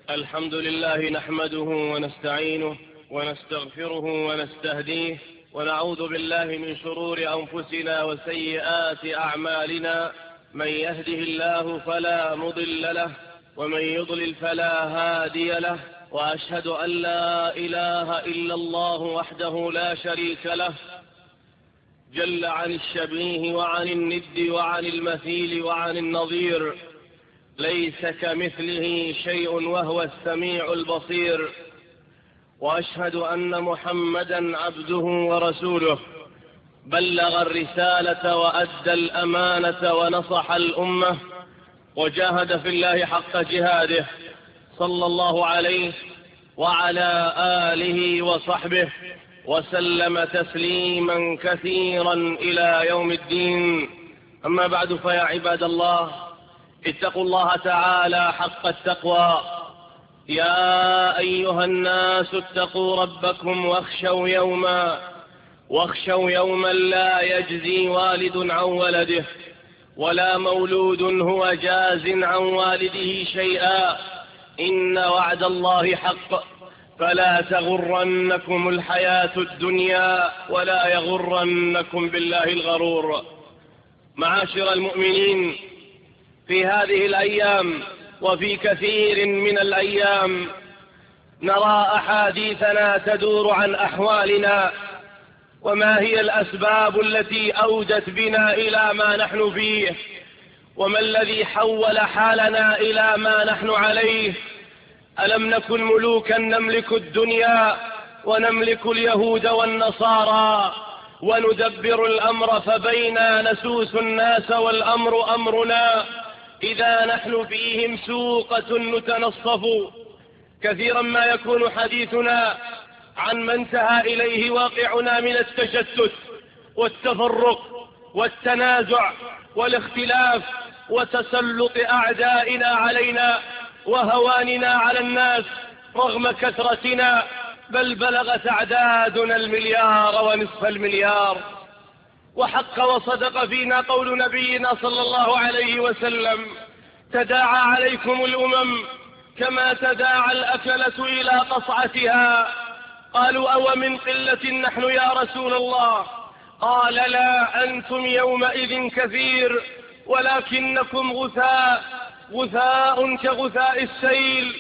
الحمد لله نحمده ونستعينه ونستغفره ونستهديه ونعوذ بالله من شرور أنفسنا وسيئات أعمالنا. من يهده الله فلا مضل له ومن يضلل فلا هادي له، وأشهد أن لا إله إلا الله وحده لا شريك له، جل عن الشبيه وعن الند وعن المثيل وعن النظير، ليس كمثله شيء وهو السميع البصير. وأشهد أن محمدا عبده ورسوله، بلغ الرسالة وأدى الأمانة ونصح الأمة وجاهد في الله حق جهاده، صلى الله عليه وعلى آله وصحبه وسلم تسليما كثيرا إلى يوم الدين. أما بعد، فيا عباد الله، اتقوا الله تعالى حق التقوى. يا أيها الناس اتقوا ربكم واخشوا يوما لا يجزي والد عن ولده ولا مولود هو جاز عن والده شيئا، إن وعد الله حق، فلا تغرنكم الحياة الدنيا ولا يغرنكم بالله الغرور. معاشر المؤمنين، في هذه الأيام وفي كثير من الأيام نرى أحاديثنا تدور عن أحوالنا، وما هي الأسباب التي أودت بنا إلى ما نحن فيه، وما الذي حول حالنا إلى ما نحن عليه. ألم نكن ملوكا نملك الدنيا ونملك اليهود والنصارى وندبر الأمر فبينا نسوس الناس والأمر أمرنا، إذا نحن فيهم سوقة نتنصف. كثيرا ما يكون حديثنا عن ما انتهى إليه واقعنا من التشتت والتفرق والتنازع والاختلاف وتسلط أعدائنا علينا وهواننا على الناس رغم كثرتنا، بل بلغت أعدادنا 1,000,000,000 ونصف المليار. وحق وصدق فينا قول نبينا صلى الله عليه وسلم: تداعى عليكم الأمم كما تداعى الأكلة إلى قصعتها. قالوا: أو من قلة نحن يا رسول الله؟ قال: لا، أنتم يومئذ كثير ولكنكم غثاء كغثاء السيل،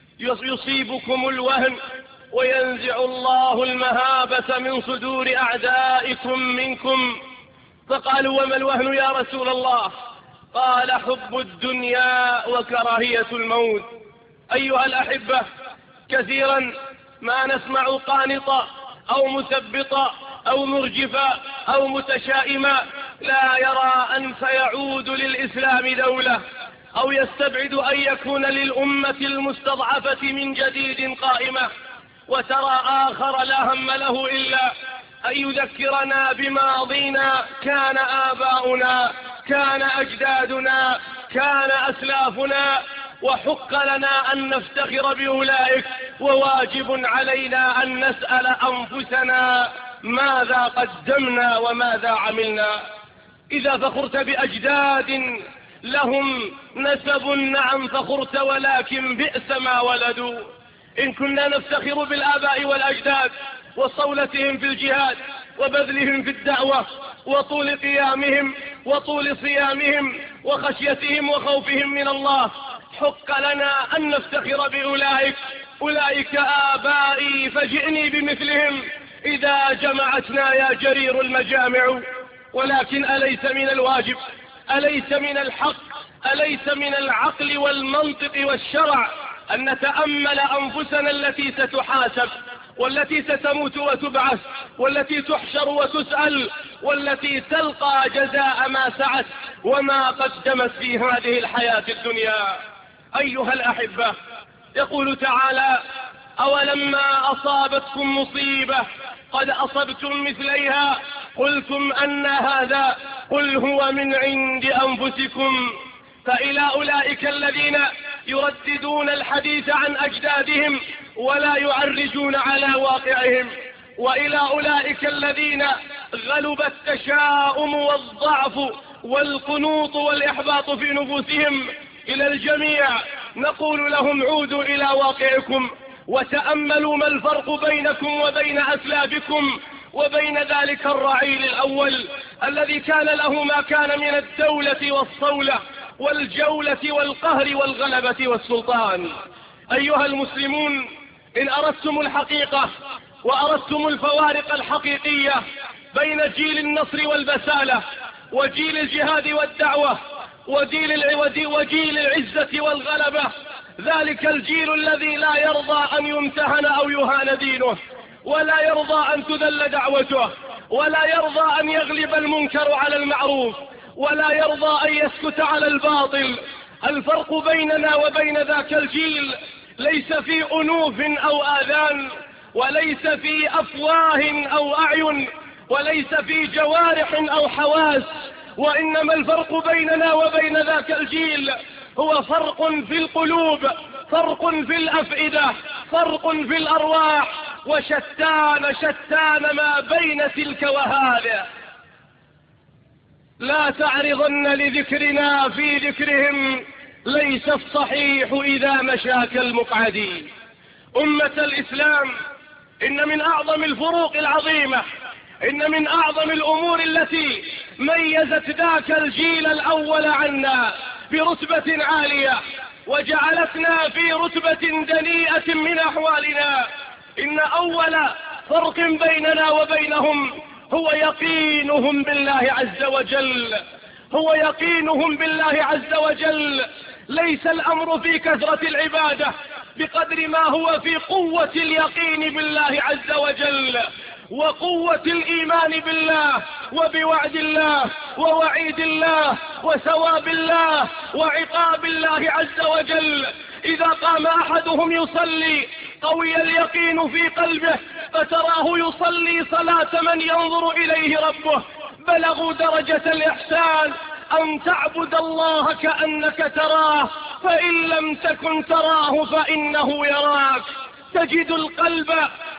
يصيبكم الوهن وينزع الله المهابة من صدور أعدائكم منكم. فقالوا: وما الوهن يا رسول الله؟ قال: حب الدنيا وكراهية الموت. أيها الأحبة، كثيرا ما نسمع قانطا أو مثبطا أو مرجفا أو متشائما لا يرى أن سيعود للإسلام دولة، أو يستبعد أن يكون للأمة المستضعفة من جديد قائمة، وترى آخر لا هم له إلا أن يذكرنا بماضينا. كان آباؤنا، كان أجدادنا، كان أسلافنا، وحق لنا أن نفتخر بأولئك، وواجب علينا أن نسأل أنفسنا ماذا قدمنا وماذا عملنا. إذا فخرت بأجداد لهم نسب، نعم فخرت، ولكن بئس ما ولدوا. إن كنا نفتخر بالآباء والأجداد وصولتهم في الجهاد وبذلهم في الدعوة وطول قيامهم وطول صيامهم وخشيتهم وخوفهم من الله، حق لنا أن نفتخر بأولئك. أولئك آبائي فجئني بمثلهم إذا جمعتنا يا جرير المجامع. ولكن أليس من الواجب، أليس من الحق، أليس من العقل والمنطق والشرع أن نتأمل أنفسنا التي ستحاسب، والتي ستموت وتبعث، والتي تحشر وتسأل، والتي تلقى جزاء ما سعت وما قدمت في هذه الحياة الدنيا. أيها الأحبة، يقول تعالى: أولما أصابتكم مصيبة قد أصبتم مثليها قلتم أن هذا، قل هو من عند أنفسكم. فإلى أولئك الذين يرددون الحديث عن أجدادهم ولا يعرجون على واقعهم، وإلى أولئك الذين غلب التشاؤم والضعف والقنوط والإحباط في نفوسهم، إلى الجميع نقول لهم عودوا إلى واقعكم وتأملوا ما الفرق بينكم وبين أسلافكم وبين ذلك الرعيل الأول الذي كان له ما كان من الدولة والصولة والجولة والقهر والغلبة والسلطان. أيها المسلمون، إن أردتم الحقيقة وأردتم الفوارق الحقيقية بين جيل النصر والبسالة وجيل الجهاد والدعوة وجيل العزة والغلبة، ذلك الجيل الذي لا يرضى أن يمتهن أو يهان دينه، ولا يرضى أن تذل دعوته، ولا يرضى أن يغلب المنكر على المعروف، ولا يرضى أن يسكت على الباطل. الفرق بيننا وبين ذاك الجيل ليس في أنوف أو آذان، وليس في أفواه أو أعين، وليس في جوارح أو حواس، وإنما الفرق بيننا وبين ذاك الجيل هو فرق في القلوب، فرق في الأفئدة، فرق في الأرواح، وشتان ما بين تلك وهذا. لا تعرضن لذكرنا في ذكرهم، ليس الصحيح إذا مشاك المقعدين. أمة الإسلام، إن من أعظم الفروق العظيمة، إن من أعظم الأمور التي ميزت ذاك الجيل الأول عنا برتبة عالية وجعلتنا في رتبة دنيئة من أحوالنا، إن أول فرق بيننا وبينهم هو يقينهم بالله عز وجل، هو يقينهم بالله عز وجل. ليس الأمر في كثرة العبادة بقدر ما هو في قوة اليقين بالله عز وجل، وقوة الإيمان بالله وبوعد الله ووعيد الله وثواب الله وعقاب الله عز وجل. إذا قام أحدهم يصلي قوي اليقين في قلبه، فتراه يصلي صلاة من ينظر إليه ربه. بلغوا درجة الإحسان أن تعبد الله كأنك تراه، فإن لم تكن تراه فإنه يراك. تجد القلب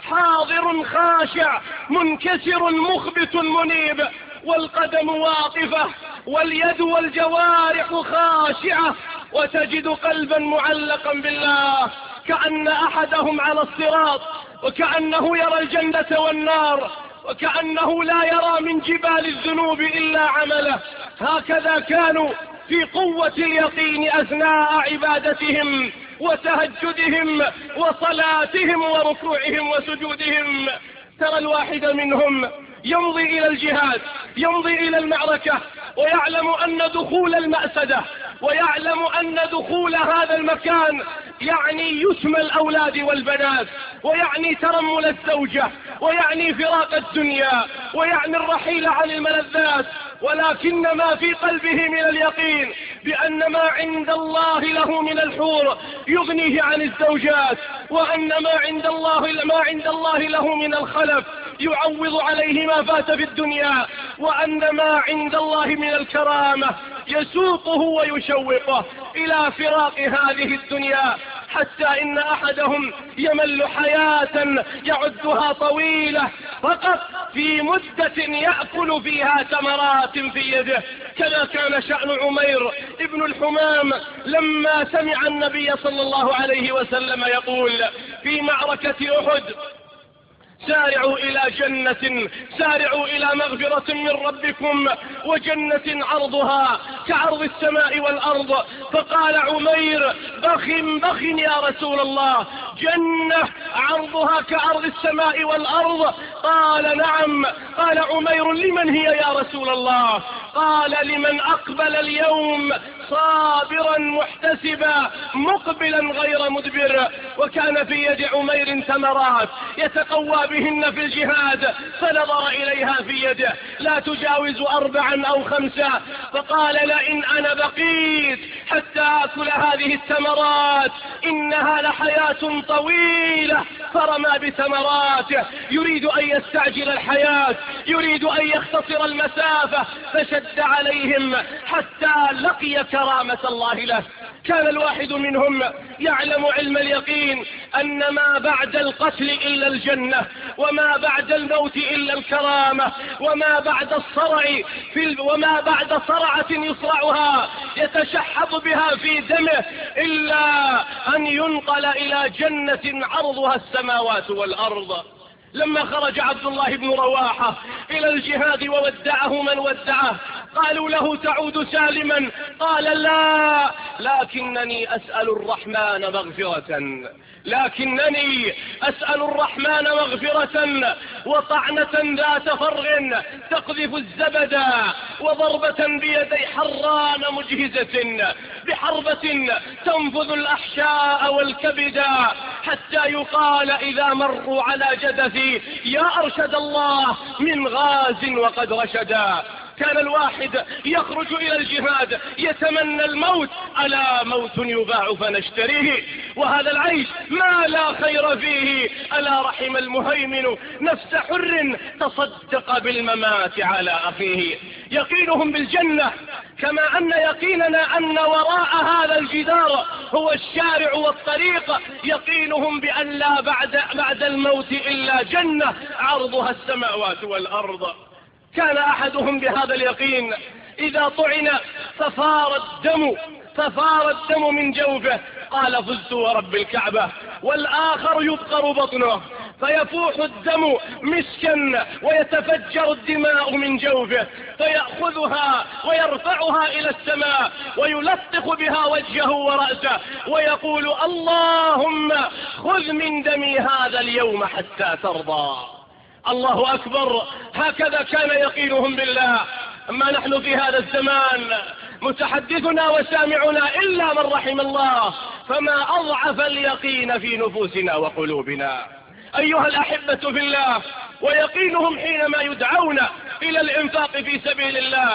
حاضر خاشع منكسر مخبت منيب، والقدم واقفة واليد والجوارح خاشعة، وتجد قلبا معلقا بالله كأن أحدهم على الصراط، وكأنه يرى الجنة والنار، وكأنه لا يرى من جبال الذنوب إلا عمله. هكذا كانوا في قوة اليقين أثناء عبادتهم وتهجدهم وصلاتهم وركوعهم وسجودهم. ترى الواحد منهم يمضي إلى الجهاد، يمضي إلى المعركة، ويعلم أن دخول المأسدة، ويعلم أن دخول هذا المكان يعني يسمى الأولاد والبنات، ويعني ترمل الزوجة، ويعني فراق الدنيا، ويعني الرحيل عن الملذات، ولكن ما في قلبه من اليقين بأن ما عند الله له من الحور يغنيه عن الزوجات، وأن ما عند الله له من الخلف يعوض عليه ما فات في الدنيا، وأن ما عند الله من الكرامة يسوقه ويشوقه إلى فراق هذه الدنيا، حتى إن أحدهم يمل حياة يعدها طويلة فقط في مدة يأكل فيها تمرات في يده. كذا كان شأن عمير ابن الحمام لما سمع النبي صلى الله عليه وسلم يقول في معركة أحد: سارعوا إلى جنة، سارعوا إلى مغفرة من ربكم وجنة عرضها كعرض السماء والأرض. فقال عمير: بخ يا رسول الله، جنة عرضها كعرض السماء والأرض؟ قال: نعم. قال عمير: لمن هي يا رسول الله؟ قال: لمن أقبل اليوم صابرا محتسبا مقبلا غير مدبر. وكان في يد عمير تمرات يتقوى بهن في الجهاد، فنظر إليها في يده لا تجاوز 4 أو 5، فقال: لئن أنا بقيت حتى أكل هذه التمرات إنها لحياة طويلة. فرمى بتمراته يريد أن يستعجل الحياة، يريد أن يختصر المسافة، فشد عليهم حتى لقي كرامة الله له. كان الواحد منهم يعلم علم اليقين أن ما بعد القتل إلا الجنة، وما بعد الموت إلا الكرامة، وما بعد صرعة يصرعها يتشحط بها في دمه إلا أن ينقل إلى جنة عرضها السماوات والأرض. لما خرج عبد الله بن رواحة إلى الجهاد وودعه من ودعه، قالوا له تعود سالما، قال لا، لكنني أسأل الرحمن مغفرة وطعنة ذات فرغ تقذف الزبد، وضربة بيدي حران مجهزة، بحربة تنفذ الأحشاء والكبد، حتى يقال إذا مروا على جدثي يا أرشد الله من غاز وقد رشدا. كان الواحد يخرج إلى الجهاد يتمنى الموت، ألا موت يباع فنشتريه، وهذا العيش ما لا خير فيه، ألا رحم المهيمن نفس حر تصدق بالممات على أخيه. يقينهم بالجنة كما أن يقيننا أن وراء هذا الجدار هو الشارع والطريق، يقينهم بأن لا بعد الموت إلا جنة عرضها السماوات والأرض. كان أحدهم بهذا اليقين إذا طعن ففار الدم من جوفه قال فزت ورب الكعبة، والآخر يبقر بطنه فيفوح الدم مسكا ويتفجر الدماء من جوفه، فيأخذها ويرفعها إلى السماء ويلطخ بها وجهه ورأسه ويقول اللهم خذ من دمي هذا اليوم حتى ترضى. الله أكبر. هكذا كان يقينهم بالله. أما نحن في هذا الزمان متحدثنا وسامعنا إلا من رحم الله، فما أضعف اليقين في نفوسنا وقلوبنا. أيها الأحبة في الله، ويقينهم حينما يدعون إلى الإنفاق في سبيل الله.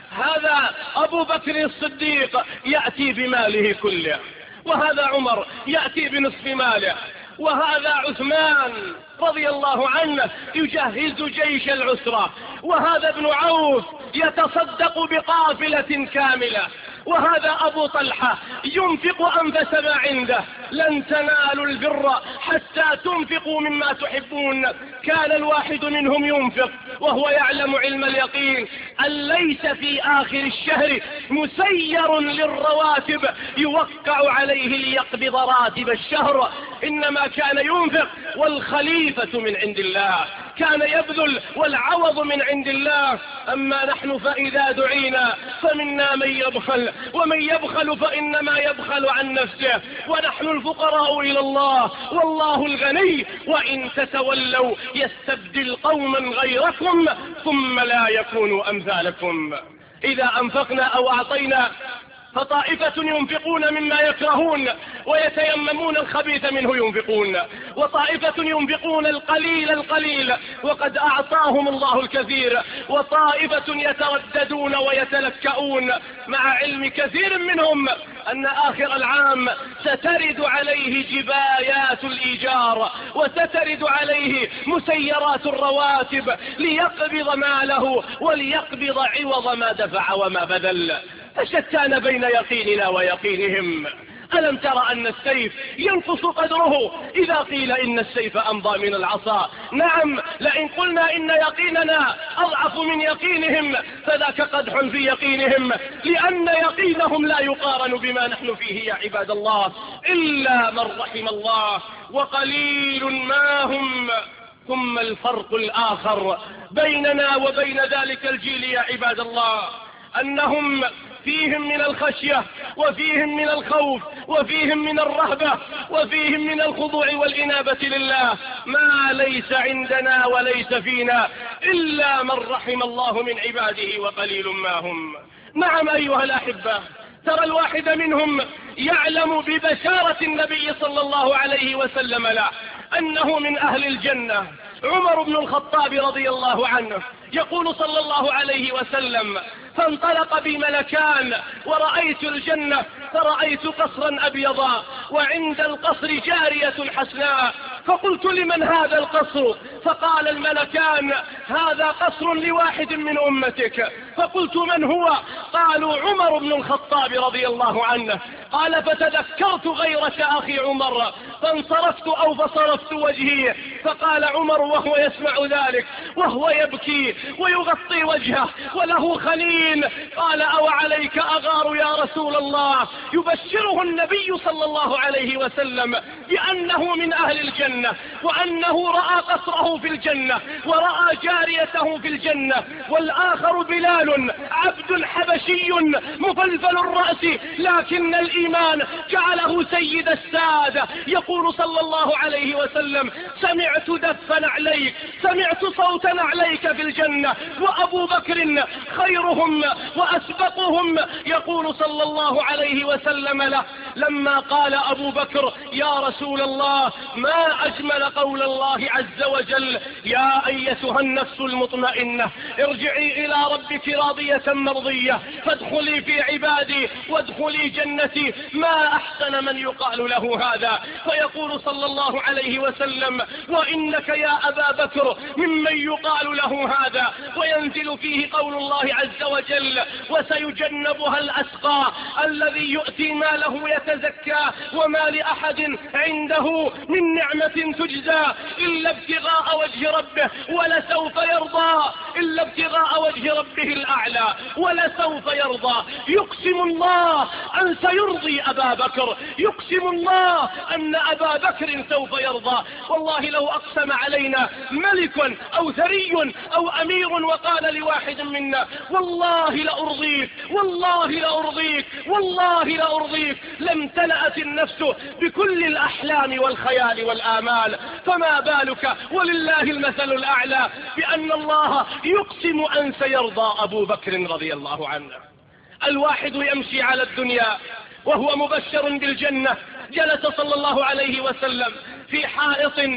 هذا أبو بكر الصديق يأتي بماله كله، وهذا عمر يأتي بنصف ماله، وهذا عثمان رضي الله عنه يجهز جيش العسرة، وهذا ابن عوف يتصدق بقافلة كاملة، وهذا أبو طلحة ينفق أنفس ما عنده. لن تنالوا البر حتى تنفقوا مما تحبون. كان الواحد منهم ينفق وهو يعلم علم اليقين أن ليس في آخر الشهر مسير للرواتب يوقع عليه ليقبض راتب الشهر، إنما كان ينفق والخليفة من عند الله، كان يبذل والعوض من عند الله. أما نحن فإذا دعينا فمنا من يبخل، ومن يبخل فإنما يبخل عن نفسه، ونحن الفقراء إلى الله والله الغني، وإن تتولوا يستبدل قوما غيركم ثم لا يكونوا أمثالكم. إذا أنفقنا أو أعطينا فطائفة ينفقون مما يكرهون ويتيممون الخبيث منه ينفقون، وطائفة ينفقون القليل وقد أعطاهم الله الكثير، وطائفة يترددون ويتلكؤون مع علم كثير منهم أن آخر العام سترد عليه جبايات الإيجار وسترد عليه مسيرات الرواتب ليقبض ماله وليقبض عوض ما دفع وما بذل. فشتان بين يقيننا ويقينهم. ألم ترى أن السيف ينقص قدره إذا قيل إن السيف أمضى من العصا؟ نعم، لئن قلنا إن يقيننا أضعف من يقينهم فذاك قدح في يقينهم، لأن يقينهم لا يقارن بما نحن فيه يا عباد الله، إلا من رحم الله، وقليل ما هم. ثم الفرق الآخر بيننا وبين ذلك الجيل يا عباد الله أنهم فيهم من الخشية، وفيهم من الخوف، وفيهم من الرهبة، وفيهم من الخضوع والإنابة لله ما ليس عندنا وليس فينا إلا من رحم الله من عباده، وقليل ما هم. نعم أيها الأحبة، ترى الواحد منهم يعلم ببشارة النبي صلى الله عليه وسلم له أنه من أهل الجنة. عمر بن الخطاب رضي الله عنه يقول صلى الله عليه وسلم: فانطلق بي ملكان ورأيت الجنة، فرأيت قصرا أبيضا وعند القصر جارية حسناء، فقلت لمن هذا القصر؟ فقال الملكان: هذا قصر لواحد من أمتك. فقلت من هو؟ قالوا عمر بن الخطاب رضي الله عنه. قال فتذكرت غيرة أخي عمر فانصرفت أو فصرفت وجهي، فقال عمر وهو يسمع ذلك وهو يبكي ويغطي وجهه وله خنين، قال أو عليك أغار يا رسول الله؟ يبشره النبي صلى الله عليه وسلم بأنه من أهل الجنة، وأنه رأى قصره في الجنة ورأى جاريته في الجنة، والآخر بلال عبد حبشي مفلفل الرأس لكن الإيمان جعله سيد السادة. يقول صلى الله عليه وسلم سمعت دف نعليك، سمعت صوت نعليك في الجنة، وأبو بكر خيرهم وأسبقهم. يقول صلى الله عليه وسلم له لما قال أبو بكر يا رسول الله ما أجمل قول الله عز وجل يا أيتها النفس المطمئنة ارجعي إلى ربك راضية مرضية فادخلي في عبادي وادخلي جنتي، ما أحسن من يقال له هذا. فيقول صلى الله عليه وسلم وإنك يا أبا بكر ممن يقال له هذا، وينزل فيه قول الله عز وجل وسيجنبها الأتقى الذي يؤتي ماله يتزكى وما لأحد عنده من نعمة تجزى إلا ابتغاء وجه ربه ولسوف يرضى، إلا ابتغاء وجه ربه الأعلى ولسوف يرضى. يقسم الله أن سيرضي أبا بكر، يقسم الله أن أبا بكر سوف يرضى. والله لو أقسم علينا ملك أو ثري أو أمير وقال لواحد منا والله لأرضيك والله لأرضيك والله لأرضيك لامتلأت النفس بكل الأحلام والخيال والآمال، فما بالك ولله المثل الأعلى بأن الله يقسم أن سيرضى أبو بكر رضي الله عنه. الواحد يمشي على الدنيا وهو مبشر بالجنة. جلس صلى الله عليه وسلم في حائط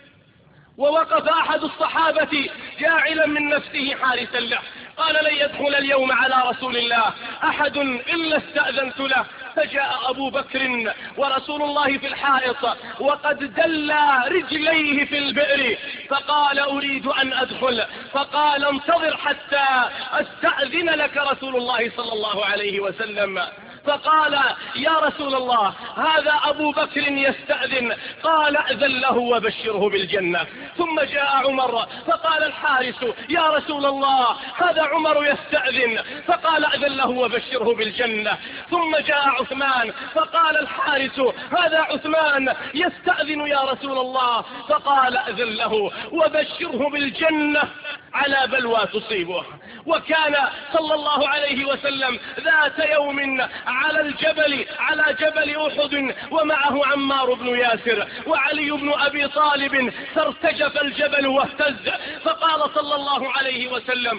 ووقف أحد الصحابة جاعلا من نفسه حارسا له، قال لن يدخل اليوم على رسول الله أحد إلا استأذنت له. فجاء أبو بكر ورسول الله في الحائط وقد دلى رجليه في البئر، فقال أريد أن أدخل، فقال انتظر حتى أستأذن لك رسول الله صلى الله عليه وسلم. فقال يا رسول الله هذا أبو بكر يستأذن، قال أذن له وبشره بالجنة. ثم جاء عمر فقال الحارس يا رسول الله هذا عمر يستأذن، فقال أذن له وبشره بالجنة. ثم جاء عثمان فقال الحارس هذا عثمان يستأذن يا رسول الله، فقال أذن له وبشره بالجنة على بلوى تصيبه. وكان صلى الله عليه وسلم ذات يوم على جبل أحد ومعه عمار بن ياسر وعلي بن أبي طالب، فارتجف الجبل واهتز، فقال صلى الله عليه وسلم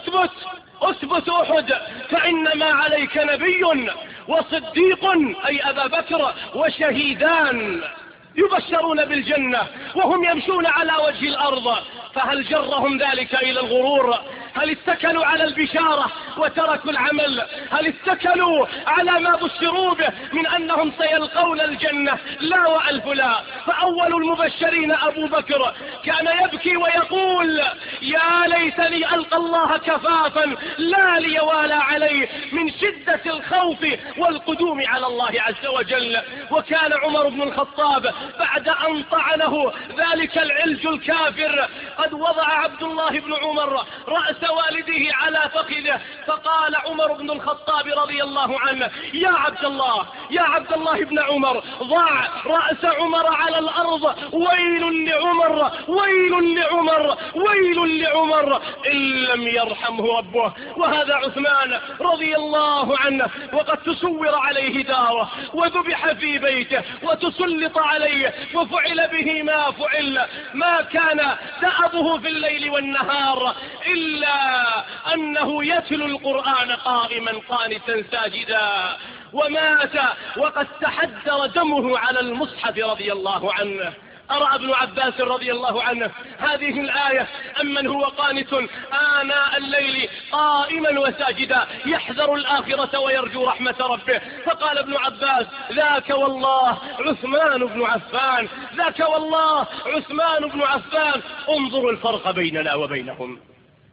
اثبت أحد فإنما عليك نبي وصديق أي أبا بكر وشهيدان يبشرون بالجنة وهم يمشون على وجه الأرض، فهل جرهم ذلك إلى الغرور؟ هل اتكلوا على البشارة وتركوا العمل؟ هل اتكلوا على ما بشروا به من أنهم سيلقون الجنة؟ لا وألف لا. فأول المبشرين أبو بكر كان يبكي ويقول يا ليتني ألقى الله كفافا لا لي ولا عليه من شدة الخوف والقدوم على الله عز وجل. وكان عمر بن الخطاب بعد أن طعنه ذلك العلج الكافر قد وضع عبد الله بن عمر رأس والده على فخذه، فقال عمر بن الخطاب رضي الله عنه يا عبد الله بن عمر ضع رأس عمر على الأرض، ويل لعمر ويل لعمر ويل لعمر إن لم يرحمه ربه. وهذا عثمان رضي الله عنه وقد تسور عليه داره وذبح في بيته وتسلط عليه وفعل به ما فعل، ما كان دأبه في الليل والنهار إلا أنه يتلو القرآن قائما قانتا ساجدا، ومات وقد تحدر دمه على المصحف رضي الله عنه. أرى ابن عباس رضي الله عنه هذه الآية أمن هو قانت آناء الليل قائما وساجدا يحذر الآخرة ويرجو رحمة ربه، فقال ابن عباس ذاك والله عثمان بن عفان، ذاك والله عثمان بن عفان. انظروا الفرق بيننا وبينهم.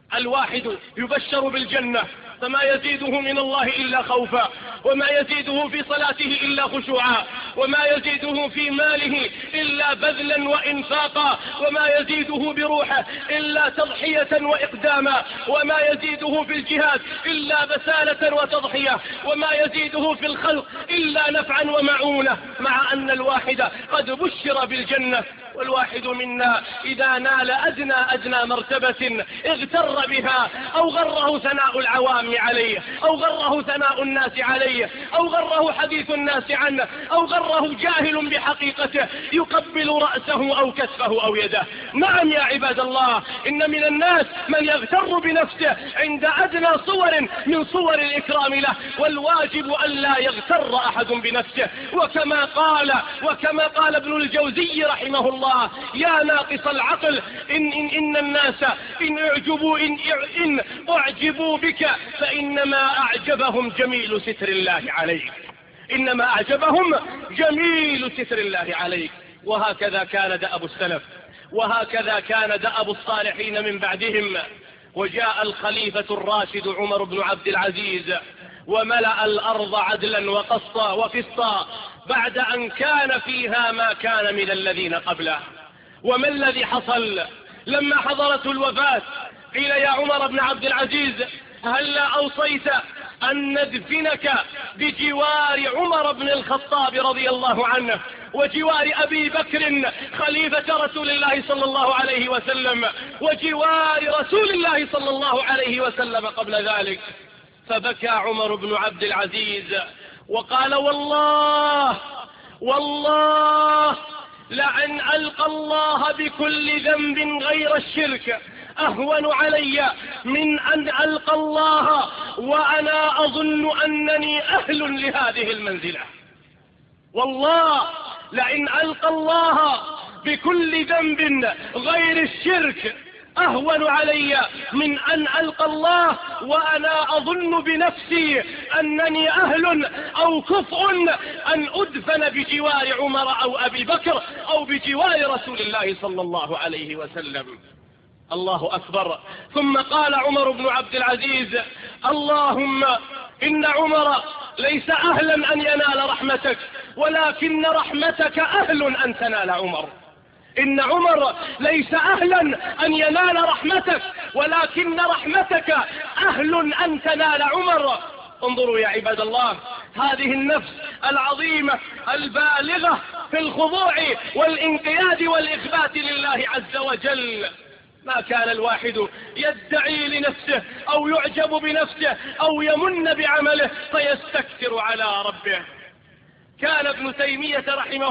الواحد يبشر بالجنة فما يزيده من الله إلا خوفا، وما يزيده في صلاته إلا خشوعا، وما يزيده في ماله إلا بذلا وإنفاقا، وما يزيده بروحه إلا تضحية وإقداما، وما يزيده في الجهاد إلا بسالة وتضحية، وما يزيده في الخلق إلا نفعا ومعونة، مع أن الواحد قد بشر بالجنة. والواحد منا إذا نال أدنى مرتبة اغتر بها، أو غره ثناء العوام عليه، أو غره ثناء الناس عليه، أو غره حديث الناس عنه، أو غره جاهل بحقيقته يقبل رأسه أو كتفه أو يده. نعم يا عباد الله، إن من الناس من يغتر بنفسه عند أدنى صور من صور الإكرام له، والواجب أن لا يغتر أحد بنفسه. وكما قال ابن الجوزي رحمه الله: يا ناقص العقل إن الناس إن أعجبوا بك فإنما أعجبهم جميل ستر الله عليك، إنما أعجبهم جميل ستر الله عليك. وهكذا كان دأب السلف، وهكذا كان دأب الصالحين من بعدهم. وجاء الخليفة الراشد عمر بن عبد العزيز وملأ الأرض عدلا وقسطا بعد أن كان فيها ما كان من الذين قبله. وما الذي حصل لما حضرته الوفاة؟ قيل: يا عمر بن عبد العزيز، هلا أوصيت أن ندفنك بجوار عمر بن الخطاب رضي الله عنه، وجوار أبي بكر خليفة رسول الله صلى الله عليه وسلم، وجوار رسول الله صلى الله عليه وسلم قبل ذلك. فبكى عمر بن عبد العزيز وقال: والله لأن ألقى الله بكل ذنب غير الشرك أهون علي من أن ألقى الله وأنا أظن أنني أهل لهذه المنزلة. والله لأن ألقى الله بكل ذنب غير الشرك أهون علي من أن ألقى الله وأنا أظن بنفسي أنني أهل أو كفء أن أدفن بجوار عمر أو أبي بكر أو بجوار رسول الله صلى الله عليه وسلم. الله أكبر. ثم قال عمر بن عبد العزيز: اللهم إن عمر ليس أهلا أن ينال رحمتك، ولكن رحمتك أهل أن تنال عمر. إن عمر ليس أهلا أن ينال رحمتك، ولكن رحمتك أهل أن تنال عمر. انظروا يا عباد الله، هذه النفس العظيمة البالغة في الخضوع والانقياد والإخبات لله عز وجل. ما كان الواحد يدعي لنفسه أو يعجب بنفسه أو يمن بعمله فيستكثر على ربه. كان ابن تيمية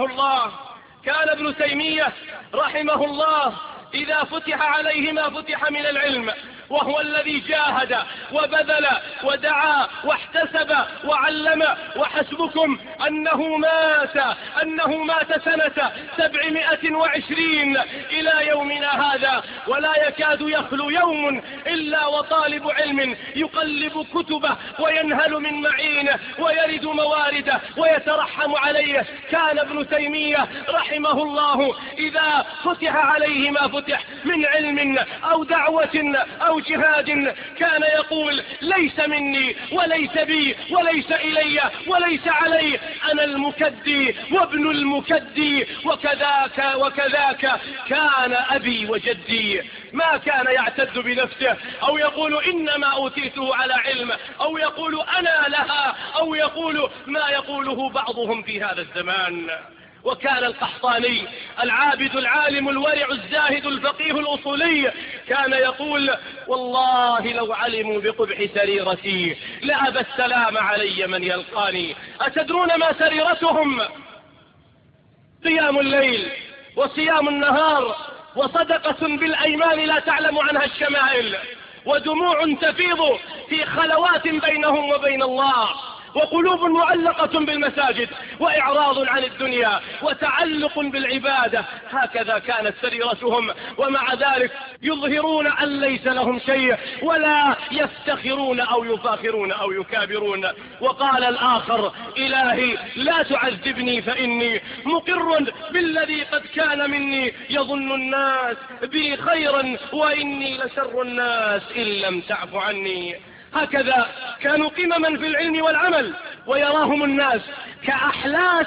رحمه الله إذا فتح عليه ما فتح من العلم، وهو الذي جاهد وبذل ودعا واحتسب وعلم، وحسبكم أنه مات سنة 720 إلى يومنا هذا، ولا يكاد يخلو يوم إلا وطالب علم يقلب كتبه وينهل من معينه ويرد موارده ويترحم عليه. كان ابن تيمية رحمه الله إذا فتح عليه ما فتح من علم أو دعوة أو جهاد كان يقول: ليس مني وليس بي وليس إلي وليس علي، أنا المكدي وابن المكدي، وكذاك كان أبي وجدي. ما كان يعتد بنفسه أو يقول إنما أوتيته على علم، أو يقول أنا لها، أو يقول ما يقوله بعضهم في هذا الزمان. وكان القحطاني العابد العالم الورع الزاهد الفقيه الأصولي كان يقول: والله لو علموا بقبح سريرتي لأبى السلام علي من يلقاني. أتدرون ما سريرتهم؟ قيام الليل وصيام النهار وصدقة بالأيمان لا تعلم عنها الشمائل، ودموع تفيض في خلوات بينهم وبين الله. وقلوب معلقة بالمساجد، وإعراض عن الدنيا، وتعلق بالعبادة. هكذا كانت سريرتهم، ومع ذلك يظهرون أن ليس لهم شيء، ولا يفتخرون أو يفاخرون أو يكابرون. وقال الآخر: إلهي لا تعذبني فإني مقر بالذي قد كان مني، يظن الناس بي خيرا وإني لشر الناس إن لم تعف عني. هكذا كانوا قمما في العلم والعمل، ويراهم الناس كأحلاس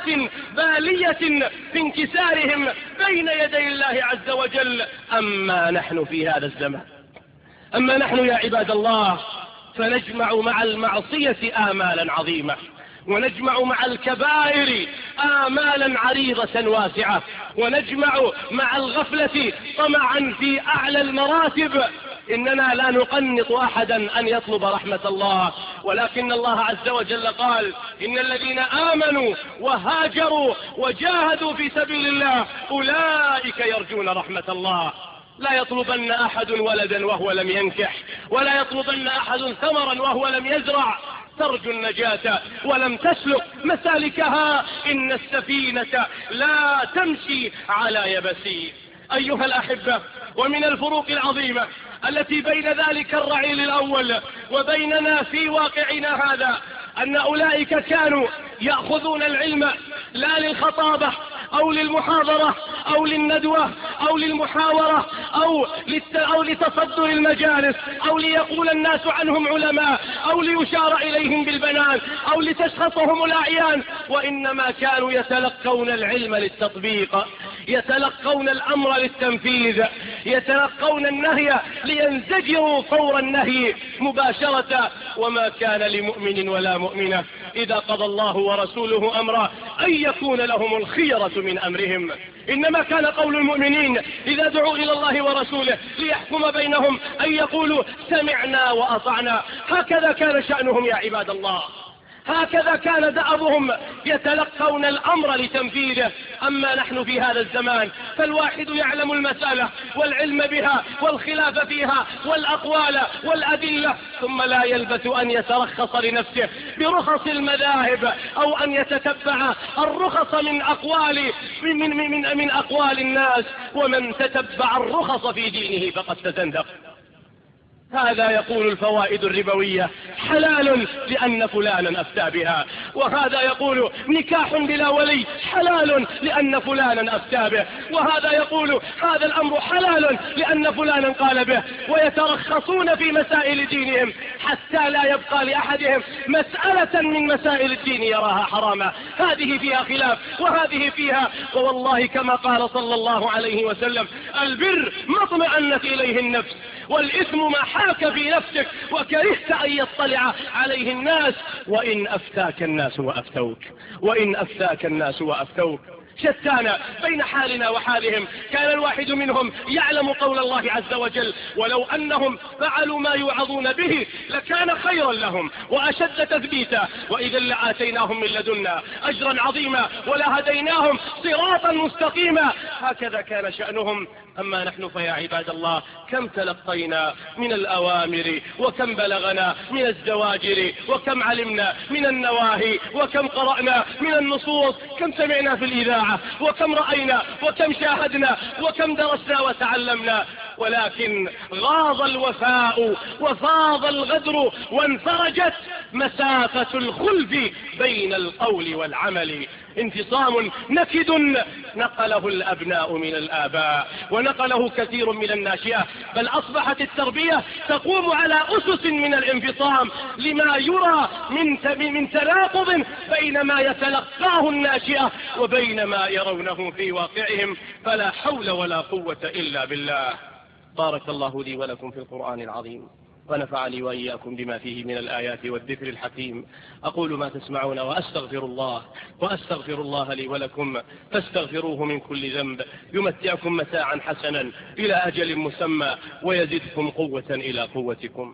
بالية في انكسارهم بين يدي الله عز وجل. أما نحن في هذا الزمان، أما نحن يا عباد الله، فنجمع مع المعصية آمالا عظيمة، ونجمع مع الكبائر آمالا عريضة واسعة، ونجمع مع الغفلة طمعا في أعلى المراتب. إننا لا نقنط أحدا أن يطلب رحمة الله، ولكن الله عز وجل قال: إن الذين آمنوا وهاجروا وجاهدوا في سبيل الله أولئك يرجون رحمة الله. لا يطلبن أحد ولدا وهو لم ينكح، ولا يطلبن أحد ثمرا وهو لم يزرع. ترجو النجاة ولم تسلك مسالكها، إن السفينة لا تمشي على يبس. أيها الأحبة، ومن الفروق العظيمة التي بين ذلك الرعيل الأول وبيننا في واقعنا هذا، أن أولئك كانوا يأخذون العلم لا للخطابة أو للمحاضرة أو للندوة أو للمحاورة أو لتصدر المجالس أو ليقول الناس عنهم علماء أو ليشار إليهم بالبنان أو لتشخصهم الأعيان، وإنما كانوا يتلقون العلم للتطبيق، يتلقون الأمر للتنفيذ، يتلقون النهي لينزجروا فور النهي مباشرة. وما كان لمؤمن ولا مؤمنة إذا قضى الله ورسوله أمرا أن يكون لهم الخيرة من أمرهم. إنما كان قول المؤمنين إذا دعوا إلى الله ورسوله ليحكم بينهم أن يقولوا سمعنا وأطعنا. هكذا كان شأنهم يا عباد الله، هكذا كان دأبهم، يتلقون الأمر لتنفيذه. أما نحن في هذا الزمان فالواحد يعلم المسألة والعلم بها والخلاف فيها والأقوال والأدلة، ثم لا يلبث أن يترخص لنفسه برخص المذاهب أو أن يتتبع الرخص من أقوال الناس. ومن تتبع الرخص في دينه فقد تزندق. هذا يقول الفوائد الربوية حلال لأن فلانا أفتى بها، وهذا يقول نكاح بلا ولي حلال لأن فلانا أفتى به، وهذا يقول هذا الأمر حلال لأن فلانا قال به. ويترخصون في مسائل دينهم حتى لا يبقى لأحدهم مسألة من مسائل الدين يراها حراما. هذه فيها خلاف وهذه فيها. ووالله كما قال صلى الله عليه وسلم: البر ما اطمأنت إليه النفس، والإثم ما حاك في نفسك وكرهت أن يطلع عليه الناس، وإن أفتاك الناس وأفتوك، وإن أفتاك الناس وأفتوك. شتان بين حالنا وحالهم. كان الواحد منهم يعلم قول الله عز وجل: ولو أنهم فعلوا ما يوعظون به لكان خيرا لهم وأشد تثبيتا، وإذا لآتيناهم من لدنا أجرا عظيما ولهديناهم صراطا مستقيما. هكذا كان شأنهم. أما نحن فيا عباد الله كم تلقينا من الأوامر، وكم بلغنا من الزواجر، وكم علمنا من النواهي، وكم قرأنا من النصوص، كم سمعنا في الإذاعة، وكم رأينا، وكم شاهدنا، وكم درسنا وتعلمنا. ولكن غاض الوفاء وفاض الغدر وانفرجت مسافة الخلف بين القول والعمل. انفصام نكد نقله الأبناء من الآباء ونقله كثير من الناشئة، بل أصبحت التربية تقوم على أسس من الانفصام لما يرى من تناقض بين ما يتلقاه الناشئة وبين ما يرونه في واقعهم. فلا حول ولا قوة إلا بالله. بارك الله لي ولكم في القرآن العظيم، ونفعني وإياكم بما فيه من الآيات والذكر الحكيم. أقول ما تسمعون وأستغفر الله لي ولكم، فاستغفروه من كل ذنب يمتعكم متاعا حسنا إلى أجل مسمى ويزدكم قوة إلى قوتكم.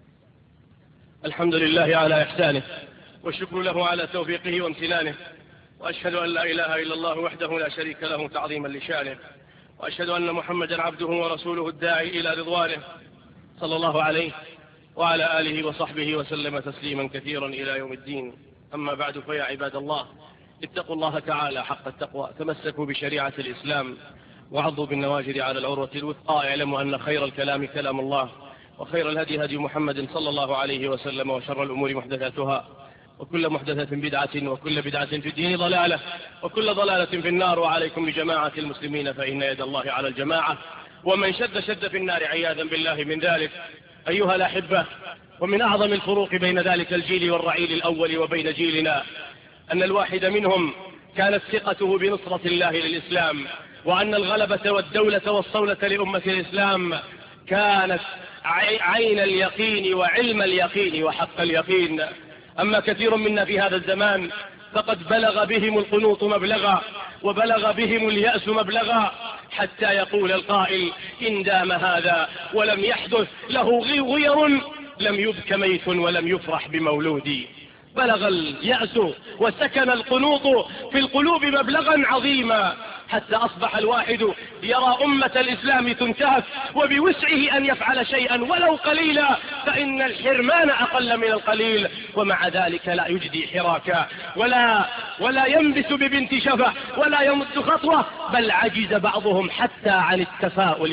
الحمد لله على إحسانه، والشكر له على توفيقه وامتنانه، وأشهد أن لا إله إلا الله وحده لا شريك له تعظيما لشانه، وأشهد أن محمدا عبده ورسوله الداعي إلى رضوانه، صلى الله عليه وعلى آله وصحبه وسلم تسليما كثيرا إلى يوم الدين. أما بعد، فيا عباد الله، اتقوا الله تعالى حق التقوى، تمسكوا بشريعة الإسلام وعضوا بالنواجذ على العروة الوثقى. اعلموا أن خير الكلام كلام الله، وخير الهدي هدي محمد صلى الله عليه وسلم، وشر الأمور محدثاتها، وكل محدثة بدعة، وكل بدعة في الدين ضلالة، وكل ضلالة في النار. وعليكم بجماعة المسلمين، فإن يد الله على الجماعة، ومن شد في النار عياذا بالله من ذلك. أيها الأحبة، ومن أعظم الفروق بين ذلك الجيل والرعيل الأول وبين جيلنا أن الواحد منهم كانت ثقته بنصرة الله للإسلام، وأن الغلبة والدولة والصولة لأمة الإسلام كانت عين اليقين وعلم اليقين وحق اليقين. أما كثير منا في هذا الزمان فقد بلغ بهم القنوط مبلغا، وبلغ بهم اليأس مبلغا، حتى يقول القائل: إن دام هذا ولم يحدث له غير لم يبك ميت ولم يفرح بمولودي. بلغ اليأس وسكن القنوط في القلوب مبلغا عظيما، حتى أصبح الواحد يرى أمة الإسلام تنتهك، وبوسعه أن يفعل شيئا ولو قليلا، فإن الحرمان أقل من القليل، ومع ذلك لا يجدي حراكا ولا ينبس ببنت شفة ولا يمد خطوة، بل عجز بعضهم حتى عن التفاؤل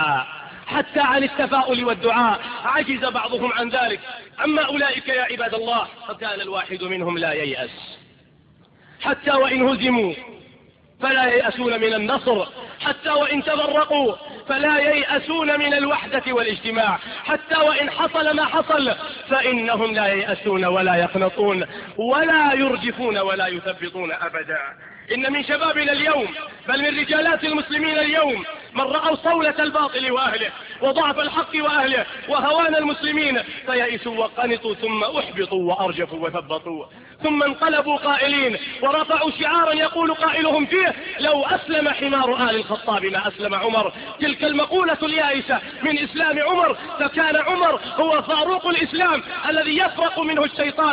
والدعاء، عجز بعضهم عن ذلك. أما أولئك يا عباد الله فكان الواحد منهم لا ييأس، حتى وإن هزموا فلا ييأسون من النصر، حتى وإن تفرقوا فلا ييأسون من الوحدة والاجتماع، حتى وإن حصل ما حصل فإنهم لا ييأسون ولا يقنطون ولا يرجفون ولا يثبطون أبدا. إن من شبابنا اليوم، بل من رجالات المسلمين اليوم، من رأوا صولة الباطل وأهله، وضعف الحق وأهله، وهوان المسلمين، فيئسوا وقنطوا، ثم أحبطوا وأرجفوا وثبطوا، ثم انقلبوا قائلين ورفعوا شعارا يقول قائلهم فيه: لو أسلم حمار آل الخطاب ما أسلم عمر. تلك المقولة اليائسة من إسلام عمر، فكان عمر هو فاروق الإسلام الذي يفرق منه الشيطان،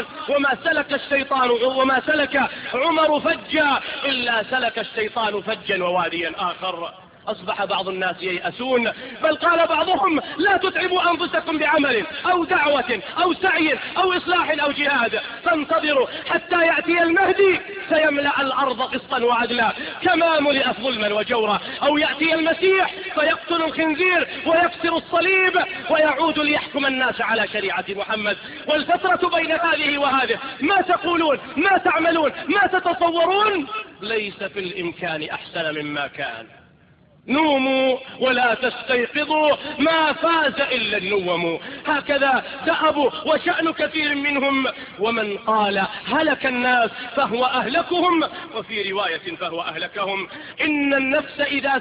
وما سلك عمر فجا إلا سلك الشيطان فجا وواديا آخر. أصبح بعض الناس ييأسون، بل قال بعضهم: لا تتعبوا أنفسكم بعمل أو دعوة أو سعي أو إصلاح أو جهاد، فانتظروا حتى يأتي المهدي فيملأ الأرض قسطا وعدلا كما ملئت ظلما وجورا، أو يأتي المسيح فيقتل الخنزير ويكسر الصليب ويعود ليحكم الناس على شريعة محمد. والفترة بين هذه وهذه، ما تقولون، ما تعملون، ما تتصورون؟ ليس في الإمكان أحسن مما كان. نوموا ولا تستيقظوا، ما فاز إلا النوم. هكذا دأبوا وشأن كثير منهم. ومن قال هلك الناس فهو أهلكهم، وفي رواية فهو أهلكهم. إن النفس إذا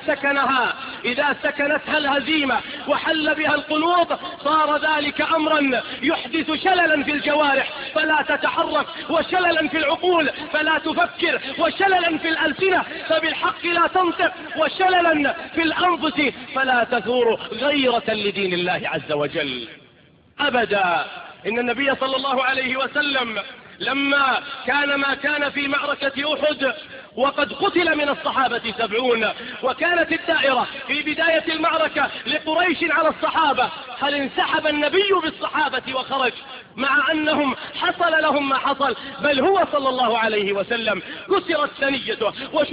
سكنتها الهزيمة وحل بها القنوط، صار ذلك أمرا يحدث شللا في الجوارح فلا تتحرك، وشللا في العقول فلا تفكر، وشللا في الألسنة فبالحق لا تنطق، وشللا في الأنفس فلا تثور غيرة لدين الله عز وجل أبدا. إن النبي صلى الله عليه وسلم لما كان ما كان في معركة أحد، وقد قتل من الصحابة 70، وكانت الدائرة في بداية المعركة لقريش على الصحابة، هل انسحب النبي بالصحابة وخرج مع أنهم حصل لهم ما حصل؟ بل هو صلى الله عليه وسلم كسرت ثنيته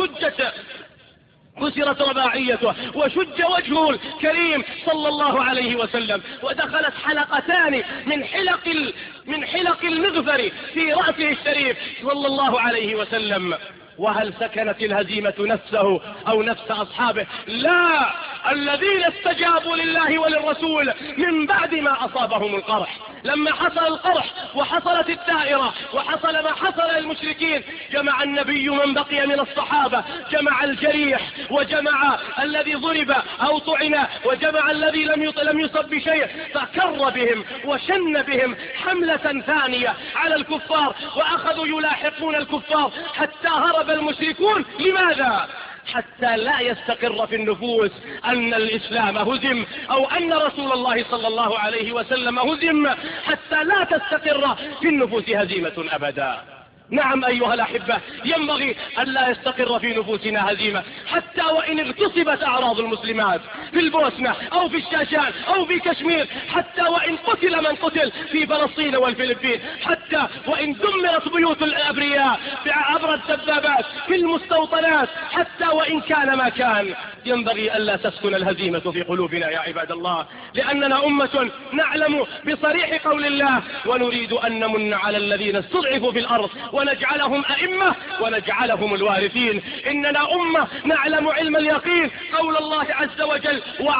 كسرت رباعيته وشج وجهه الكريم صلى الله عليه وسلم، ودخلت حلقتان من حلق المغفر في رأسه الشريف صلى الله عليه وسلم. وهل سكنت الهزيمة نفسه أو نفس أصحابه؟ لا، الذين استجابوا لله وللرسول من بعد ما أصابهم القرح، لما حصل القرح وحصلت الدائرة وحصل ما حصل للمشركين، جمع النبي من بقي من الصحابة، جمع الجريح وجمع الذي ضرب أو طعن وجمع الذي لم يصب بشيء، فكر بهم وشن بهم حملة ثانية على الكفار، وأخذوا يلاحقون الكفار حتى هرب المشركون. لماذا؟ حتى لا يستقر في النفوس أن الإسلام هزم أو أن رسول الله صلى الله عليه وسلم هزم، حتى لا تستقر في النفوس هزيمة أبدا. نعم أيها الأحبة، ينبغي أن لا يستقر في نفوسنا هزيمة، حتى وإن اغتصبت أعراض المسلمات في البوسنة أو في الشاشان أو في كشمير، حتى وإن قتل من قتل في فلسطين والفلبين، حتى وإن دمرت بيوت الأبرياء عبر الدبابات في المستوطنات، حتى وإن كان ما كان، ينبغي ألا تسكن الهزيمة في قلوبنا يا عباد الله، لأننا أمة نعلم بصريح قول الله: ونريد أن نمن على الذين استضعفوا في الأرض ونجعلهم أئمة ونجعلهم الوارثين. إننا أمة نعلم علم اليقين قول الله عز وجل: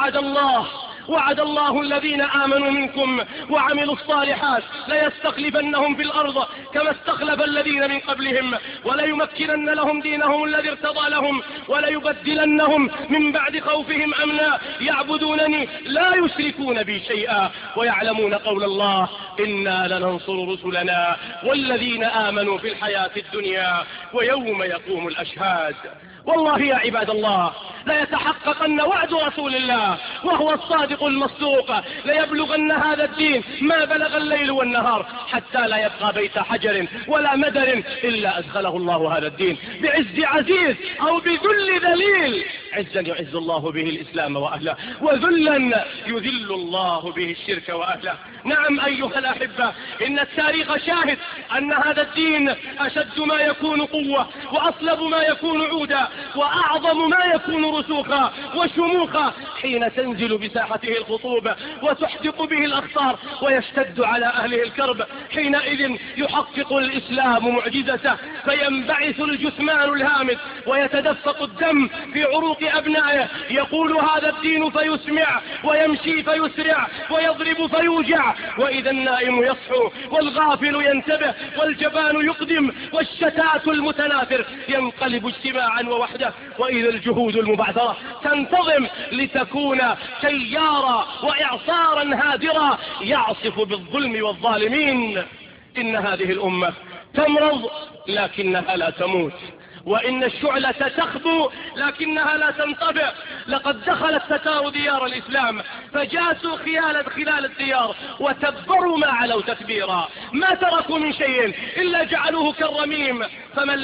وعد الله الذين آمنوا منكم وعملوا الصالحات ليستخلفنهم في الأرض كما استخلف الذين من قبلهم وليمكنن لهم دينهم الذي ارتضى لهم وليبدلنهم من بعد خوفهم أمنا يعبدونني لا يشركون بي شيئا ويعلمون قول الله: إنا لننصر رسلنا والذين آمنوا في الحياة الدنيا ويوم يقوم الأشهاد. والله يا عباد الله لا يتحققن وعد رسول الله وهو الصادق المصدوق ليبلغن هذا الدين ما بلغ الليل والنهار، حتى لا يبقى بيت حجر ولا مدر إلا أدخله الله هذا الدين بعز عزيز أو بذل ذليل. عزا يعز الله به الإسلام وأهله، وذلا يذل الله به الشرك وأهله. نعم أيها الأحبة، إن التاريخ شاهد أن هذا الدين أشد ما يكون قوة وأصلب ما يكون عودا وأعظم ما يكون رسوخا وشموخا حين تنزل بساحته الخطوب وتحدق به الأخطار ويشتد على أهله الكرب. حينئذ يحقق الإسلام معجزته فينبعث الجثمان الهامد ويتدفق الدم في عروق أبنائه، يقول هذا الدين فيسمع ويمشي فيسرع ويضرب فيوجع، وإذا النائم يصحو والغافل ينتبه والجبان يقدم والشتات المتناثر ينقلب اجتماعا ووحده، وإذا الجهود المبعثرة تنتظم لتكون تيارا وإعصارا هادرا يعصف بالظلم والظالمين. إن هذه الأمة تمرض لكنها لا تموت، وإن الشعلة تخبو لكنها لا تنطبع. لقد دخلت تتار ديار الإسلام فجاسوا خلال الديار وتبروا ما علوا تتبيرا، ما تركوا من شيء إلا جعلوه كالرميم. فما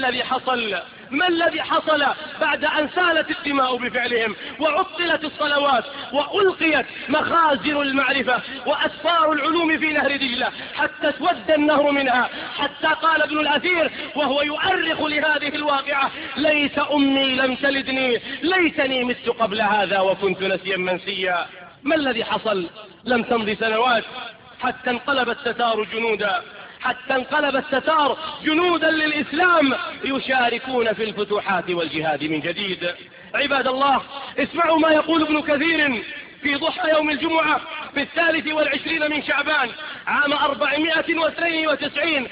الذي حصل بعد أن سالت الدماء بفعلهم وعطلت الصلوات وألقيت مخازن المعرفة وأسفار العلوم في نهر دجلة حتى اسود النهر منها، حتى قال ابن الأثير وهو يؤرخ لهذه الواقعة: ليت أمي لم تلدني، ليتني مت قبل هذا وكنت نسيا منسيا. ما الذي حصل؟ لم تمض سنوات حتى انقلب التتار جنودا للإسلام يشاركون في الفتوحات والجهاد من جديد. عباد الله، اسمعوا ما يقول ابن كثير في ضحى يوم الجمعة في 23 من شعبان عام 492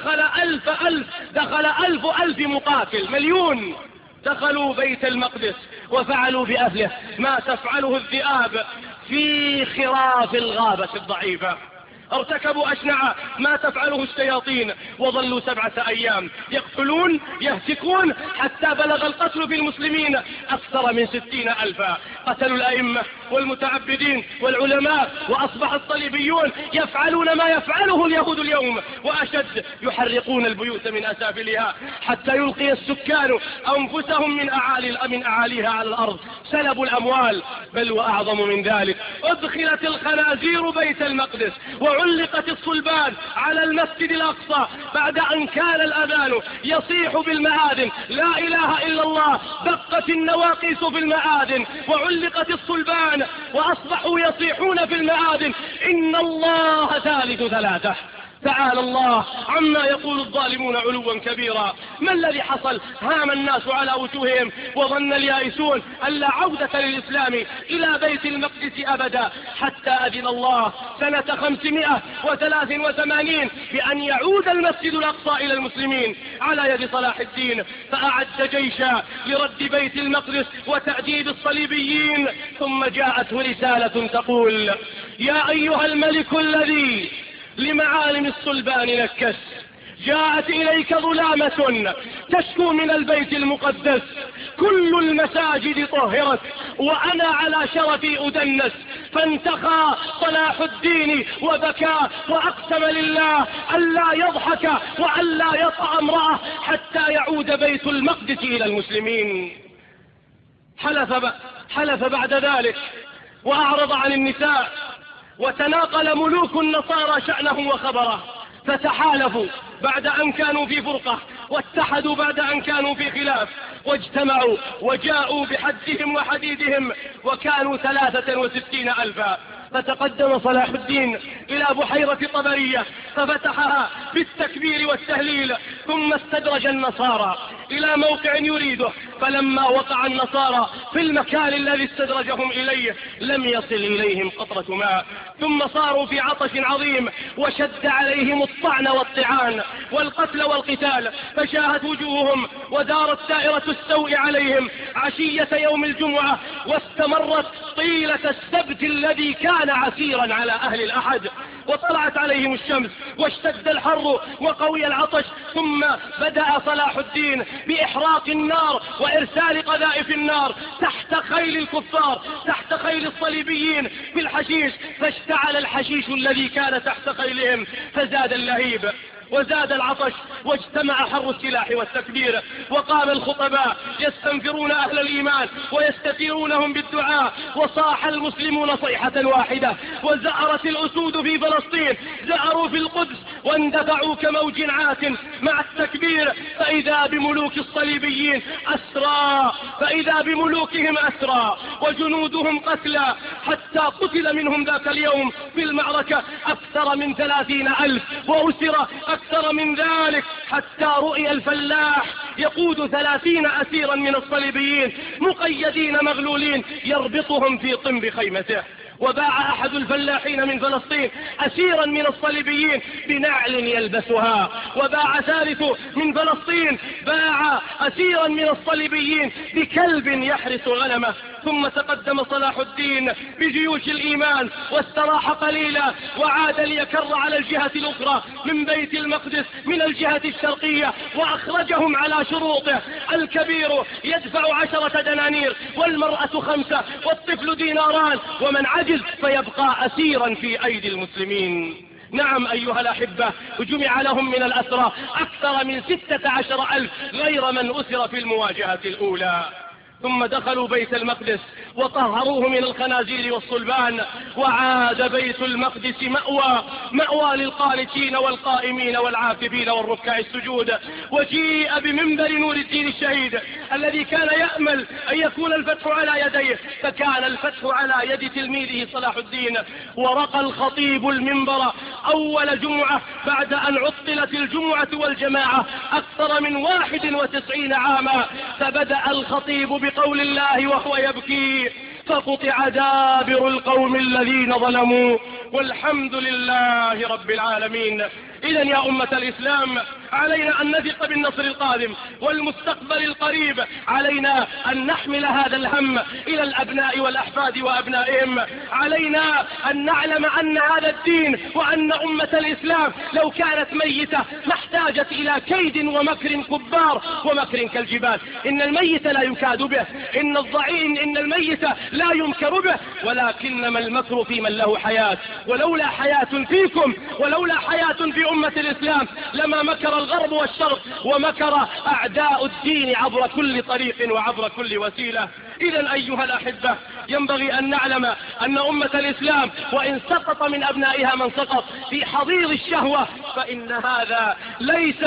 دخل ألف مقاتل مليون، دخلوا بيت المقدس وفعلوا بأهله ما تفعله الذئاب في خراف الغابة الضعيفة. ارتكبوا أشنع ما تفعله الشياطين وظلوا 7 أيام يقتلون يهتكون، حتى بلغ القتل في المسلمين أكثر من 60,000. قتلوا الأئمة والمتعبدين والعلماء، وأصبح الصليبيون يفعلون ما يفعله اليهود اليوم وأشد، يحرقون البيوت من أسافلها حتى يلقي السكان أنفسهم من أعاليها على الأرض. سلبوا الأموال، بل وأعظم من ذلك أدخلت الخنازير بيت المقدس وعلقت الصلبان على المسجد الأقصى بعد أن كان الأذان يصيح بالمآذن: لا إله إلا الله. دقت النواقيس في المآذن وعلقت الصلبان وأصبحوا يصيحون في المآذن: إن الله ثالث ثلاثة. تعالى الله عما يقول الظالمون علوا كبيرا. ما الذي حصل؟ هام الناس على وجوههم وظن اليائسون أن لا عودة للإسلام إلى بيت المقدس أبدا، حتى أذن الله سنة 583 بأن يعود المسجد الأقصى إلى المسلمين على يد صلاح الدين، فأعد جيشا لرد بيت المقدس وتأديب الصليبيين. ثم جاءته رسالة تقول: يا أيها الملك الذي لمعالم الصلبان نكس، جاءت إليك ظلامة تشكو من البيت المقدس، كل المساجد طهرت وأنا على شرفي أدنس، فانتخى صلاح الدين وبكى وأقسم لله ألا يضحك وألا يطأ امرأة حتى يعود بيت المقدس إلى المسلمين. حلف بعد ذلك وأعرض عن النساء، وتناقل ملوك النصارى شأنهم وخبره، فتحالفوا بعد أن كانوا في فرقة، واتحدوا بعد أن كانوا في خلاف، واجتمعوا وجاءوا بحدهم وحديدهم، وكانوا 63,000. فتقدم صلاح الدين إلى بحيرة طبرية ففتحها بالتكبير والتهليل، ثم استدرج النصارى إلى موقع يريده، فلما وقع النصارى في المكان الذي استدرجهم إليه لم يصل إليهم قطرة ماء، ثم صاروا في عطش عظيم، وشد عليهم الطعن والطعان والقتل والقتال، فشاهت وجوههم ودارت دائرة السوء عليهم عشية يوم الجمعة، واستمرت طيلة السبت الذي كان عسيرا على أهل الأحد، وطلعت عليهم الشمس واشتد الحر وقوي العطش. ثم بدأ صلاح الدين بإحراق النار وإرسال قذائف النار تحت خيل الكفار، تحت خيل الصليبيين في الحشيش، فاشتعل الحشيش الذي كان تحت خيلهم، فزاد اللهيب وزاد العطش، واجتمع حر السلاح والتكبير، وقام الخطباء يستنفرون أهل الإيمان ويستثيرونهم بالدعاء، وصاح المسلمون صيحة واحدة، وزأرت الأسود في فلسطين، زأروا في القدس واندفعوا كموج عات مع التكبير، فإذا بملوك الصليبيين أسرى، فإذا بملوكهم أسرى وجنودهم قتلى، حتى قتل منهم ذاك اليوم في المعركة أكثر من 30,000، وأسر أكثر من ذلك، حتى رؤي الفلاح يقود 30 أسيرا من الصليبيين مقيدين مغلولين يربطهم في طنب خيمته. وباع أحد الفلاحين من فلسطين أسيرا من الصليبيين بنعل يلبسها، وباع ثالث من فلسطين باع أسيرا من الصليبيين بكلب يحرس غنمه. ثم تقدم صلاح الدين بجيوش الإيمان واستراح قليلا، وعاد ليكر على الجهة الأخرى من بيت المقدس من الجهة الشرقية، وأخرجهم على شروطه: الكبير يدفع 10 دنانير، والمرأة 5، والطفل ديناران، ومن عجز فيبقى أسيرا في أيدي المسلمين. نعم أيها الأحبة، جمع لهم من الأسرى أكثر من 16,000 غير من أسر في المواجهة الأولى. ثم دخلوا بيت المقدس وطهروه من الخنازير والصلبان، وعاد بيت المقدس مأوى للقانتين والقائمين والعاكفين والركع السجود. وجيء بمنبر نور الدين الشهيد الذي كان يأمل أن يكون الفتح على يديه، فكان الفتح على يد تلميذه صلاح الدين. ورقى الخطيب المنبر أول جمعة بعد أن عطلت الجمعة والجماعة أكثر من 91 عاما، فبدأ الخطيب بقول الله وهو يبكي: فقطع دابر القوم الذين ظلموا والحمد لله رب العالمين. إذن يا أمة الإسلام، علينا أن نثق بالنصر القادم والمستقبل القريب، علينا أن نحمل هذا الهم إلى الأبناء والأحفاد وأبنائهم، علينا أن نعلم أن هذا الدين وأن أمة الإسلام لو كانت ميتة ما احتاجت إلى كيد ومكر كبار ومكر كالجبال. إن الميت لا يكاد به، إن الضعين إن الميت لا يمكر به، ولكنما المكر في من له حياة. ولولا حياة فيكم، ولولا حياة في أمة الإسلام، لما مكر الغرب والشرق ومكر أعداء الدين عبر كل طريق وعبر كل وسيلة. إذن أيها الأحبة، ينبغي أن نعلم أن أمة الإسلام وإن سقط من أبنائها من سقط في حضيض الشهوة، فإن هذا ليس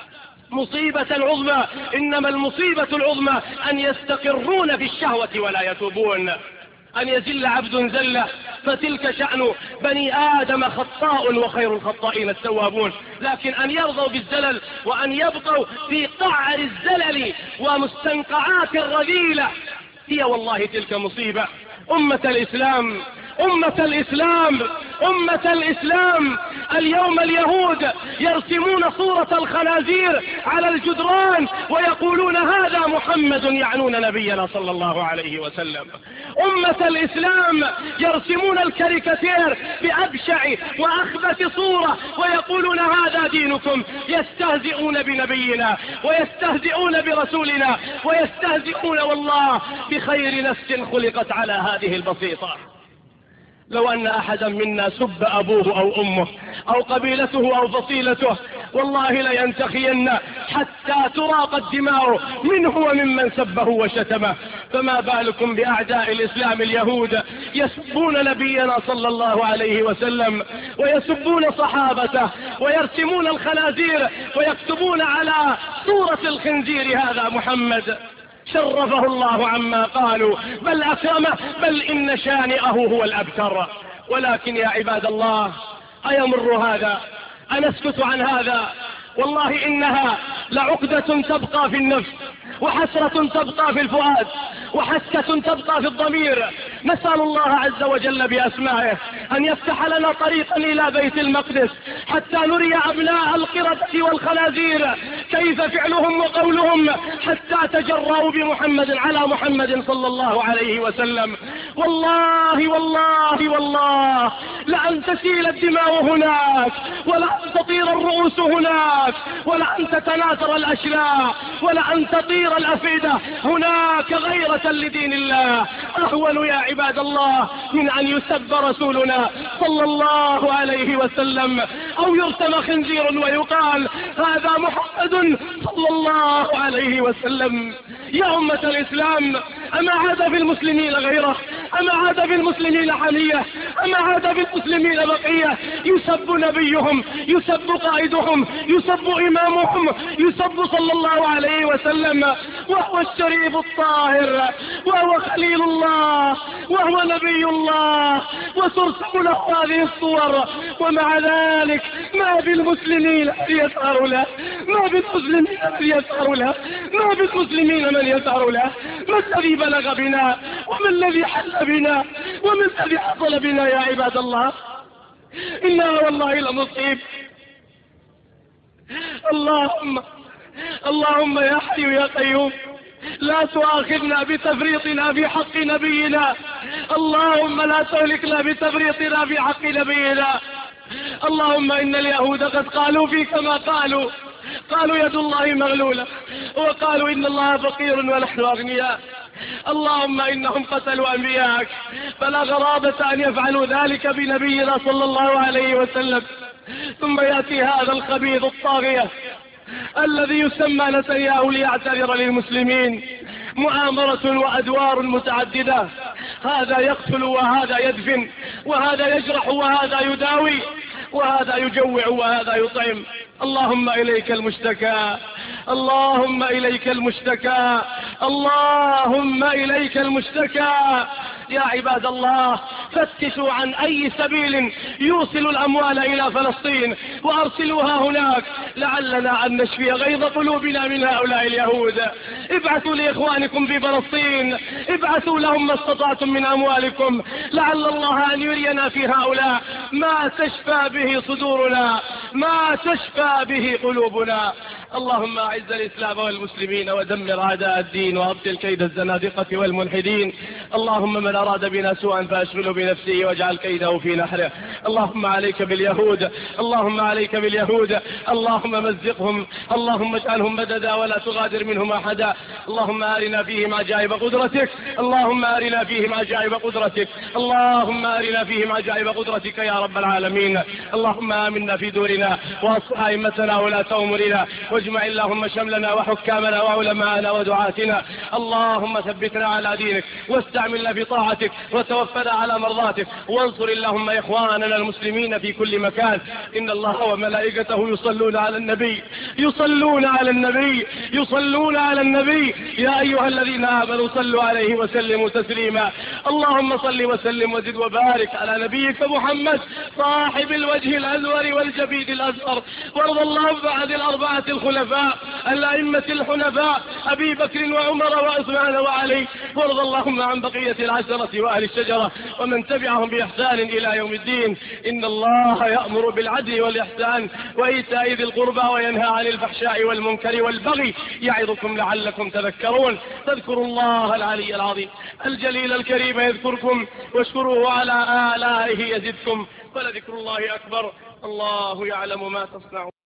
مصيبة عظمى، إنما المصيبة العظمى أن يستقرون في الشهوة ولا يتوبون. أن يزل عبد زلة فتلك شأن بني آدم، خطاء وخير الخطائين التوابون. لكن أن يرضوا بالزلل وأن يبقوا في قعر الزلل ومستنقعات الرذيلة، هي والله تلك مصيبة. أمة الإسلام، أمة الإسلام، أمة الإسلام، اليوم اليهود يرسمون صورة الخنازير على الجدران ويقولون هذا محمد، يعنون نبينا صلى الله عليه وسلم. أمة الإسلام يرسمون الكاريكاتير بأبشع وأخبث صورة ويقولون هذا دينكم، يستهزئون بنبينا ويستهزئون برسولنا ويستهزئون والله بخير نفس خلقت على هذه البسيطة. لو أن أحدا منا سب أبوه أو أمه أو قبيلته أو فصيلته والله لينتخين حتى تراق الدماء منه وممن سبه وشتمه، فما بالكم بأعداء الإسلام اليهود يسبون نبينا صلى الله عليه وسلم ويسبون صحابته ويرسمون الخنازير ويكتبون على صورة الخنزير هذا محمد شرفه الله عما قالوا بل أكرمه، بل إن شانئه هو الأبتر. ولكن يا عباد الله أيمر هذا؟ أنسكت عن هذا؟ والله إنها لعقدة تبقى في النفس، وحسرة تبقى في الفؤاد، وحسكة تبقى في الضمير. نسأل الله عز وجل بأسمائه أن يفتح لنا طريقا إلى بيت المقدس حتى نري أبناء القردة والخنازير كيف فعلهم وقولهم حتى تجرؤوا بمحمد على محمد صلى الله عليه وسلم. والله والله والله لأن تسيل الدماء هناك، ولأن تطير الرؤوس هناك، ولأن تتناثر الأشلاء، ولأن تطير الأفئدة هناك غيرة لدين الله أهون يا عباد الله من أن يسب رسولنا صلى الله عليه وسلم أو يرسم خنزير ويقال هذا محمد صلى الله عليه وسلم. يا أمة الإسلام، أما عاد في المسلمين غيره؟ أما عاد في المسلمين حمية؟ أما عاد في المسلمين بقية؟ يسب نبيهم، يسب قائدهم، يسب إمامهم، يسب صلى الله عليه وسلم، وهو الشريف الطاهر، وهو خليل الله، وهو نبي الله، وترسم له هذه الصور. ومع ذلك ما بالمسلمين يسهر له، ما بالمسلمين يسهر له، ما بالمسلمين من يسهر له. ما الذي بلغ بنا؟ وما الذي حل بنا؟ وما الذي حصل بنا يا عباد الله؟ إنها والله لمصيب. اللهم يا حي يا قيوم لا تؤاخذنا بتفريطنا في حق نبينا، اللهم لا تهلكنا بتفريطنا في حق نبينا. اللهم إن اليهود قد قالوا فيك ما قالوا يد الله مغلولة، وقالوا إن الله فقير ونحن أغنياء. اللهم إنهم قتلوا أنبياءك، فلا غرابة أن يفعلوا ذلك بنبينا صلى الله عليه وسلم. ثم يأتي هذا الخبيث الطاغية الذي يسمى نتنياهو ليعتذر للمسلمين، مؤامرة وأدوار متعددة، هذا يقتل وهذا يدفن، وهذا يجرح وهذا يداوي، وهذا يجوع وهذا يطعم. اللهم إليك المشتكى، اللهم إليك المشتكى، اللهم إليك المشتكى. يا عباد الله، فتشوا عن أي سبيل يوصل الأموال إلى فلسطين وأرسلوها هناك لعلنا أن نشفي غيظ قلوبنا من هؤلاء اليهود. ابعثوا لإخوانكم في فلسطين، ابعثوا لهم ما استطعتم من أموالكم، لعل الله أن يرينا في هؤلاء ما تشفى به صدورنا، ما تشفى به قلوبنا. اللهم أعز الإسلام والمسلمين ودمر أعداء الدين وأبطل كيد الزنادقة والملحدين. اللهم من أراد بنا سوءا فأشغله بنفسه واجعل كيده في نحره. اللهم عليك باليهود، اللهم عليك باليهود، اللهم مزقهم، اللهم اجعلهم مددا ولا تغادر منهم أحدا. اللهم أرنا فيهم عجائب قدرتك، اللهم أرنا فيهم عجائب قدرتك، اللهم أرنا فيهم عجائب قدرتك يا رب العالمين. اللهم آمنا في دورنا وأصلح أئمتنا ولاة أمورنا، واجمع اللهم شملنا وحكامنا وعلماءنا ودعاتنا. اللهم ثبتنا على دينك واستعملنا في طاعتك وتوفنا على مرضاتك، وانصر اللهم إخواننا المسلمين في كل مكان. إن الله وملائكته يصلون على النبي، يصلون على النبي، يصلون على النبي. يا أيها الذين آمنوا صلوا عليه وسلموا تسليما. اللهم صل وسلم وزد وبارك على نبيك محمد صاحب الوجه الأزور والجبين الأزهر، وارض اللهم عن الأربعة الخلفاء الأئمة الحنفاء أبي بكر وعمر وعثمان وعلي، وارض اللهم عن بقية العشرة وأهل الشجرة ومن تبعهم بإحسان إلى يوم الدين. إن الله يأمر بالعدل والإحسان وإيتاء ذي القربى وينهى عن الفحشاء والمنكر والبغي، يعظكم لعلكم تذكرون. فاذكروا الله العلي العظيم الجليل الكريم يذكركم، واشكروه على آلائه يزدكم، ولذكر الله أكبر. الله يعلم ما تصنعون.